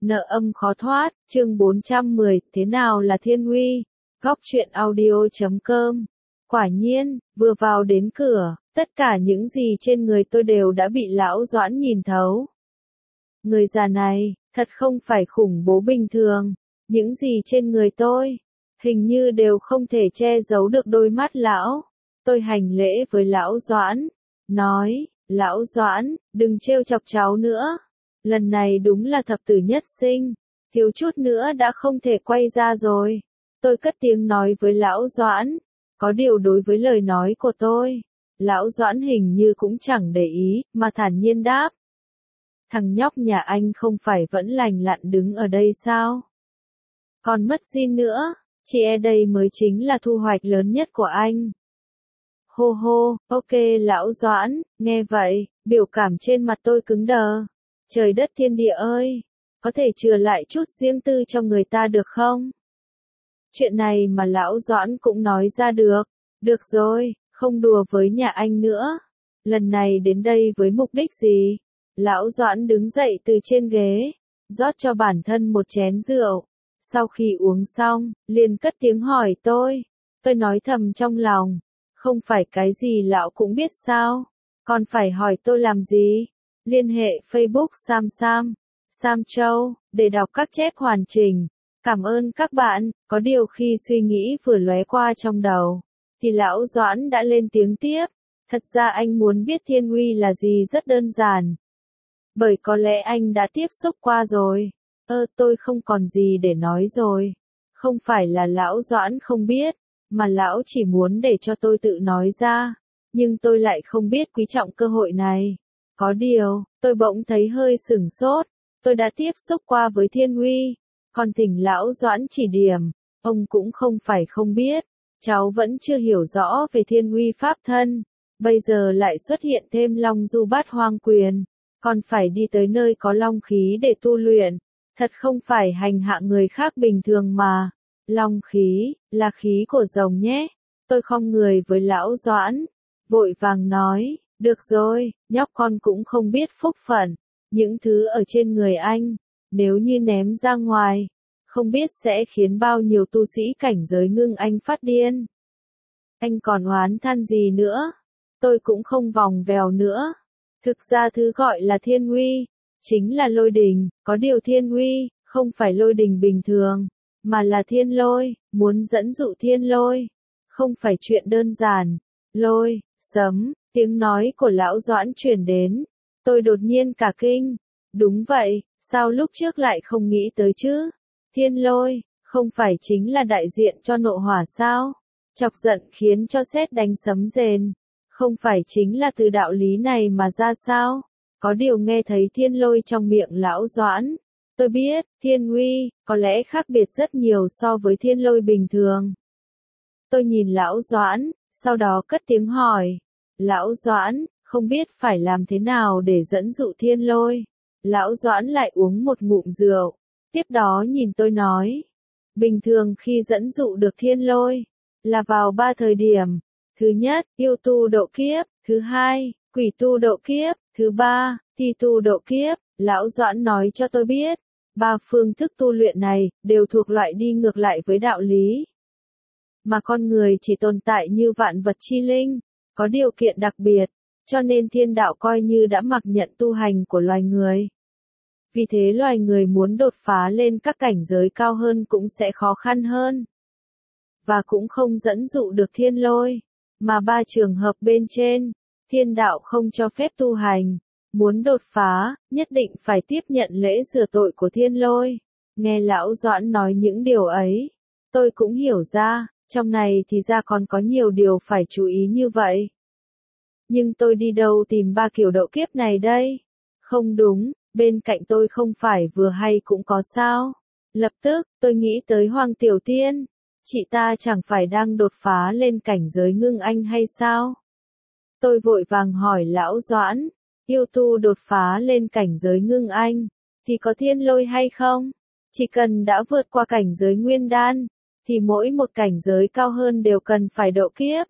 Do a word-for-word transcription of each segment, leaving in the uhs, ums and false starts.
Nợ âm khó thoát, chương bốn trăm mười, thế nào là thiên uy? Góc truyện audio chấm com. Quả nhiên, vừa vào đến cửa, tất cả những gì trên người tôi đều đã bị lão Doãn nhìn thấu. Người già này, thật không phải khủng bố bình thường. Những gì trên người tôi, hình như đều không thể che giấu được đôi mắt lão. Tôi hành lễ với lão Doãn, nói, lão Doãn, đừng trêu chọc cháu nữa. Lần này đúng là thập tử nhất sinh, thiếu chút nữa đã không thể quay ra rồi. Tôi cất tiếng nói với lão Doãn, có điều đối với lời nói của tôi, lão Doãn hình như cũng chẳng để ý, mà thản nhiên đáp. Thằng nhóc nhà anh không phải vẫn lành lặn đứng ở đây sao? Còn mất gì nữa, chỉ e đây mới chính là thu hoạch lớn nhất của anh. Hô hô, ok lão Doãn, nghe vậy, biểu cảm trên mặt tôi cứng đờ. Trời đất thiên địa ơi, có thể chừa lại chút riêng tư cho người ta được không? Chuyện này mà lão Doãn cũng nói ra được. Được rồi, không đùa với nhà anh nữa. Lần này đến đây với mục đích gì? Lão Doãn đứng dậy từ trên ghế, rót cho bản thân một chén rượu. Sau khi uống xong, liền cất tiếng hỏi tôi. Tôi nói thầm trong lòng, không phải cái gì lão cũng biết sao? Còn phải hỏi tôi làm gì? Liên hệ Facebook Sam Sam, Sam Châu, để đọc các chép hoàn chỉnh. Cảm ơn các bạn, có điều khi suy nghĩ vừa lóe qua trong đầu, thì lão Doãn đã lên tiếng tiếp. Thật ra anh muốn biết thiên uy là gì rất đơn giản. Bởi có lẽ anh đã tiếp xúc qua rồi. Ơ tôi không còn gì để nói rồi. Không phải là lão Doãn không biết, mà lão chỉ muốn để cho tôi tự nói ra. Nhưng tôi lại không biết quý trọng cơ hội này. Có điều, tôi bỗng thấy hơi sửng sốt, tôi đã tiếp xúc qua với thiên uy, còn thỉnh lão Doãn chỉ điểm, ông cũng không phải không biết, cháu vẫn chưa hiểu rõ về thiên uy pháp thân, bây giờ lại xuất hiện thêm long du bát hoang quyền, còn phải đi tới nơi có long khí để tu luyện, thật không phải hành hạ người khác bình thường mà, long khí, là khí của rồng nhé, tôi khom người với lão Doãn, vội vàng nói. Được rồi, nhóc con cũng không biết phúc phận, những thứ ở trên người anh, nếu như ném ra ngoài, không biết sẽ khiến bao nhiêu tu sĩ cảnh giới ngưng anh phát điên. Anh còn oán than gì nữa? Tôi cũng không vòng vèo nữa. Thực ra thứ gọi là thiên uy, chính là lôi đình, có điều thiên uy, không phải lôi đình bình thường, mà là thiên lôi, muốn dẫn dụ thiên lôi, không phải chuyện đơn giản. Lôi, sấm. Tiếng nói của lão Doãn truyền đến. Tôi đột nhiên cả kinh. Đúng vậy, sao lúc trước lại không nghĩ tới chứ? Thiên lôi, không phải chính là đại diện cho nộ hỏa sao? Chọc giận khiến cho sét đánh sấm rền. Không phải chính là từ đạo lý này mà ra sao? Có điều nghe thấy thiên lôi trong miệng lão Doãn. Tôi biết, thiên uy, có lẽ khác biệt rất nhiều so với thiên lôi bình thường. Tôi nhìn lão Doãn, sau đó cất tiếng hỏi. Lão Doãn, không biết phải làm thế nào để dẫn dụ thiên lôi. Lão Doãn lại uống một ngụm rượu. Tiếp đó nhìn tôi nói. Bình thường khi dẫn dụ được thiên lôi, là vào ba thời điểm. Thứ nhất, yêu tu độ kiếp. Thứ hai, quỷ tu độ kiếp. Thứ ba, thi tu độ kiếp. Lão Doãn nói cho tôi biết. Ba phương thức tu luyện này, đều thuộc loại đi ngược lại với đạo lý. Mà con người chỉ tồn tại như vạn vật chi linh. Có điều kiện đặc biệt, cho nên thiên đạo coi như đã mặc nhận tu hành của loài người. Vì thế loài người muốn đột phá lên các cảnh giới cao hơn cũng sẽ khó khăn hơn. Và cũng không dẫn dụ được thiên lôi. Mà ba trường hợp bên trên, thiên đạo không cho phép tu hành. Muốn đột phá, nhất định phải tiếp nhận lễ rửa tội của thiên lôi. Nghe lão Doãn nói những điều ấy, tôi cũng hiểu ra. Trong này thì ra còn có nhiều điều phải chú ý như vậy. Nhưng tôi đi đâu tìm ba kiểu độ kiếp này đây? Không đúng, bên cạnh tôi không phải vừa hay cũng có sao? Lập tức, tôi nghĩ tới Hoàng Tiểu Tiên. Chị ta chẳng phải đang đột phá lên cảnh giới ngưng anh hay sao? Tôi vội vàng hỏi lão Doãn, yêu tu đột phá lên cảnh giới ngưng anh, thì có thiên lôi hay không? Chỉ cần đã vượt qua cảnh giới nguyên đan, thì mỗi một cảnh giới cao hơn đều cần phải độ kiếp.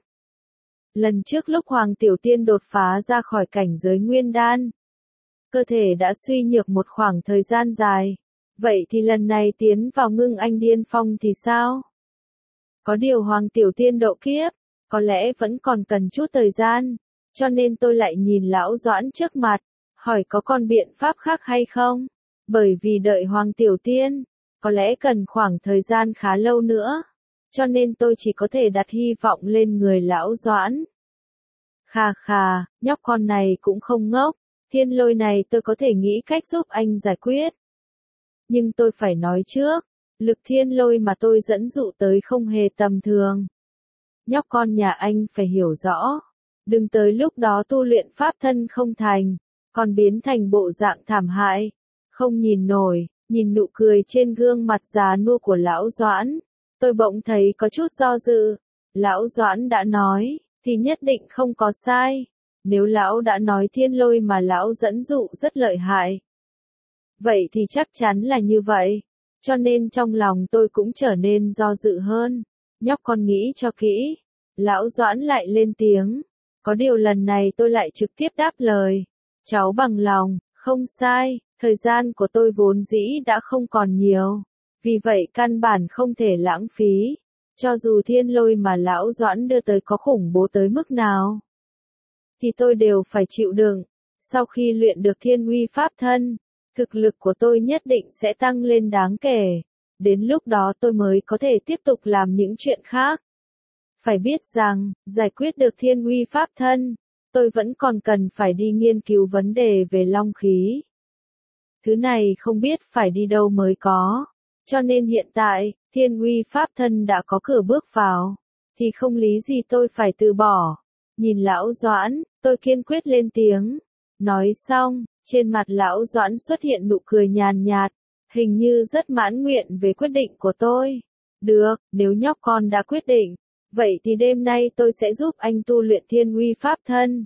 Lần trước lúc Hoàng Tiểu Tiên đột phá ra khỏi cảnh giới nguyên đan, cơ thể đã suy nhược một khoảng thời gian dài, Vậy thì lần này tiến vào ngưng anh điên phong thì sao? Có điều Hoàng Tiểu Tiên độ kiếp, có lẽ vẫn còn cần chút thời gian, cho nên tôi lại nhìn lão Doãn trước mặt, hỏi có còn biện pháp khác hay không? Bởi vì đợi Hoàng Tiểu Tiên, có lẽ cần khoảng thời gian khá lâu nữa, cho nên tôi chỉ có thể đặt hy vọng lên người lão Doãn. Khà khà, nhóc con này cũng không ngốc, thiên lôi này tôi có thể nghĩ cách giúp anh giải quyết. Nhưng tôi phải nói trước, lực thiên lôi mà tôi dẫn dụ tới không hề tầm thường. Nhóc con nhà anh phải hiểu rõ, đừng tới lúc đó tu luyện pháp thân không thành, còn biến thành bộ dạng thảm hại, không nhìn nổi. Nhìn nụ cười trên gương mặt già nua của lão Doãn, tôi bỗng thấy có chút do dự. Lão Doãn đã nói, thì nhất định không có sai. Nếu lão đã nói thiên lôi mà lão dẫn dụ rất lợi hại, vậy thì chắc chắn là như vậy. Cho nên trong lòng tôi cũng trở nên do dự hơn. Nhóc con nghĩ cho kỹ. Lão Doãn lại lên tiếng. Có điều lần này tôi lại trực tiếp đáp lời. Cháu bằng lòng, không sai. Thời gian của tôi vốn dĩ đã không còn nhiều, vì vậy căn bản không thể lãng phí. Cho dù thiên lôi mà lão Doãn đưa tới có khủng bố tới mức nào, thì tôi đều phải chịu đựng. Sau khi luyện được thiên uy pháp thân, thực lực của tôi nhất định sẽ tăng lên đáng kể. Đến lúc đó tôi mới có thể tiếp tục làm những chuyện khác. Phải biết rằng, giải quyết được thiên uy pháp thân, tôi vẫn còn cần phải đi nghiên cứu vấn đề về long khí. Thứ này không biết phải đi đâu mới có. Cho nên hiện tại, thiên uy pháp thân đã có cửa bước vào, thì không lý gì tôi phải từ bỏ. Nhìn lão Doãn, tôi kiên quyết lên tiếng. Nói xong, trên mặt lão Doãn xuất hiện nụ cười nhàn nhạt, hình như rất mãn nguyện về quyết định của tôi. Được, nếu nhóc con đã quyết định, vậy thì đêm nay tôi sẽ giúp anh tu luyện thiên uy pháp thân.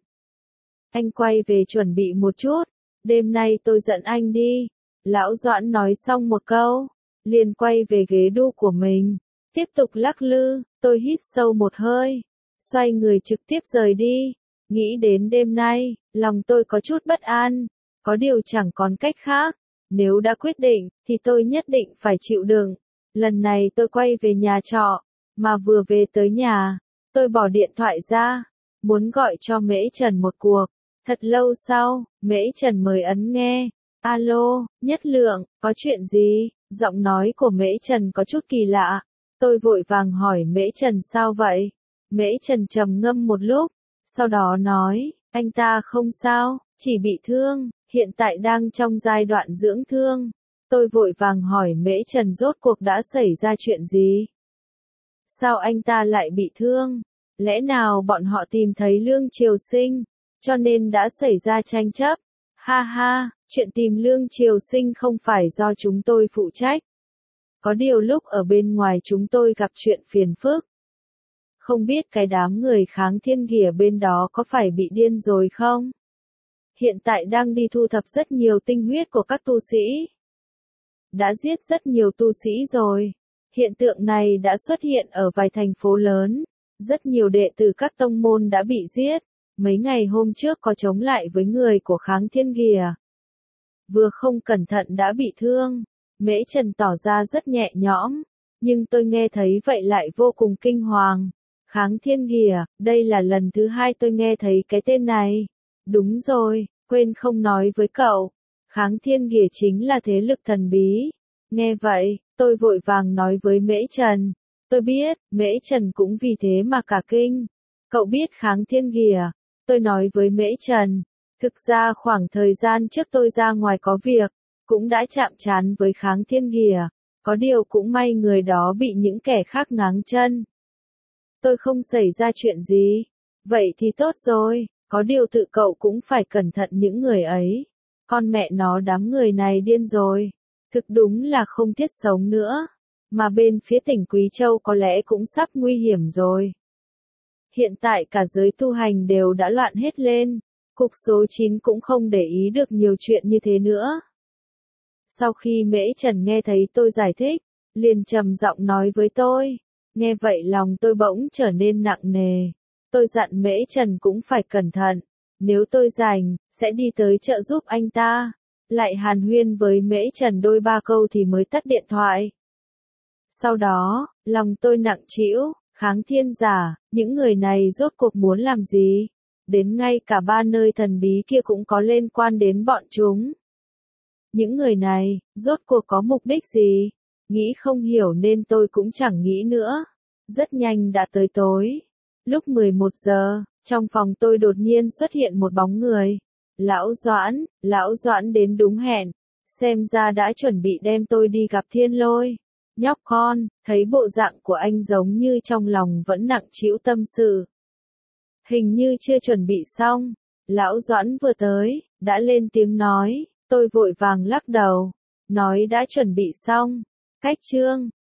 Anh quay về chuẩn bị một chút. Đêm nay tôi dẫn anh đi. Lão Doãn nói xong một câu, liền quay về ghế đu của mình, tiếp tục lắc lư. Tôi hít sâu một hơi, xoay người trực tiếp rời đi. Nghĩ đến đêm nay, lòng tôi có chút bất an, có điều chẳng còn cách khác. Nếu đã quyết định, thì tôi nhất định phải chịu đựng. Lần này tôi quay về nhà trọ, mà vừa về tới nhà, tôi bỏ điện thoại ra, muốn gọi cho Mễ Trần một cuộc. Thật lâu sau, Mễ Trần mới ấn nghe. Alo, Nhất Lượng, có chuyện gì? Giọng nói của Mễ Trần có chút kỳ lạ. Tôi vội vàng hỏi Mễ Trần sao vậy? Mễ Trần trầm ngâm một lúc, sau đó nói, anh ta không sao, chỉ bị thương, hiện tại đang trong giai đoạn dưỡng thương. Tôi vội vàng hỏi Mễ Trần rốt cuộc đã xảy ra chuyện gì? Sao anh ta lại bị thương? Lẽ nào bọn họ tìm thấy Lương Triều Sinh, cho nên đã xảy ra tranh chấp? Ha ha, chuyện tìm Lương Triều Sinh không phải do chúng tôi phụ trách. Có điều lúc ở bên ngoài chúng tôi gặp chuyện phiền phức. Không biết cái đám người kháng thiên kìa bên đó có phải bị điên rồi không? Hiện tại đang đi thu thập rất nhiều tinh huyết của các tu sĩ. Đã giết rất nhiều tu sĩ rồi. Hiện tượng này đã xuất hiện ở vài thành phố lớn. Rất nhiều đệ tử các tông môn đã bị giết. Mấy ngày hôm trước có chống lại với người của kháng thiên kìa. Vừa không cẩn thận đã bị thương. Mễ Trần tỏ ra rất nhẹ nhõm. Nhưng tôi nghe thấy vậy lại vô cùng kinh hoàng. Kháng thiên kìa, đây là lần thứ hai tôi nghe thấy cái tên này. Đúng rồi, quên không nói với cậu. Kháng thiên kìa chính là thế lực thần bí. Nghe vậy, tôi vội vàng nói với Mễ Trần. Tôi biết, Mễ Trần cũng vì thế mà cả kinh. Cậu biết kháng thiên kìa. Tôi nói với Mễ Trần. Thực ra khoảng thời gian trước tôi ra ngoài có việc, cũng đã chạm trán với kháng thiên kìa. Có điều cũng may người đó bị những kẻ khác ngáng chân. Tôi không xảy ra chuyện gì. Vậy thì tốt rồi, có điều tự cậu cũng phải cẩn thận những người ấy. Con mẹ nó đám người này điên rồi. Thực đúng là không thiết sống nữa. Mà bên phía tỉnh Quý Châu có lẽ cũng sắp nguy hiểm rồi. Hiện tại cả giới tu hành đều đã loạn hết lên. Cục số chín cũng không để ý được nhiều chuyện như thế nữa. Sau khi Mễ Trần nghe thấy tôi giải thích, liền trầm giọng nói với tôi. Nghe vậy lòng tôi bỗng trở nên nặng nề. Tôi dặn Mễ Trần cũng phải cẩn thận. Nếu tôi rảnh, sẽ đi tới trợ giúp anh ta. lại hàn huyên với Mễ Trần đôi ba câu thì mới tắt điện thoại. Sau đó, lòng tôi nặng trĩu, Kháng Thiên Giả, những người này rốt cuộc muốn làm gì? Đến ngay cả ba nơi thần bí kia cũng có liên quan đến bọn chúng. Những người này, rốt cuộc có mục đích gì? Nghĩ không hiểu nên tôi cũng chẳng nghĩ nữa. Rất nhanh đã tới tối. Lúc mười một giờ, trong phòng tôi đột nhiên xuất hiện một bóng người. Lão Doãn, Lão Doãn đến đúng hẹn. Xem ra đã chuẩn bị đem tôi đi gặp Thiên Lôi. Nhóc con, thấy bộ dạng của anh giống như trong lòng vẫn nặng trĩu tâm sự. Hình như chưa chuẩn bị xong. Lão Doãn vừa tới, đã lên tiếng nói. Tôi vội vàng lắc đầu. Nói đã chuẩn bị xong. Cách chương.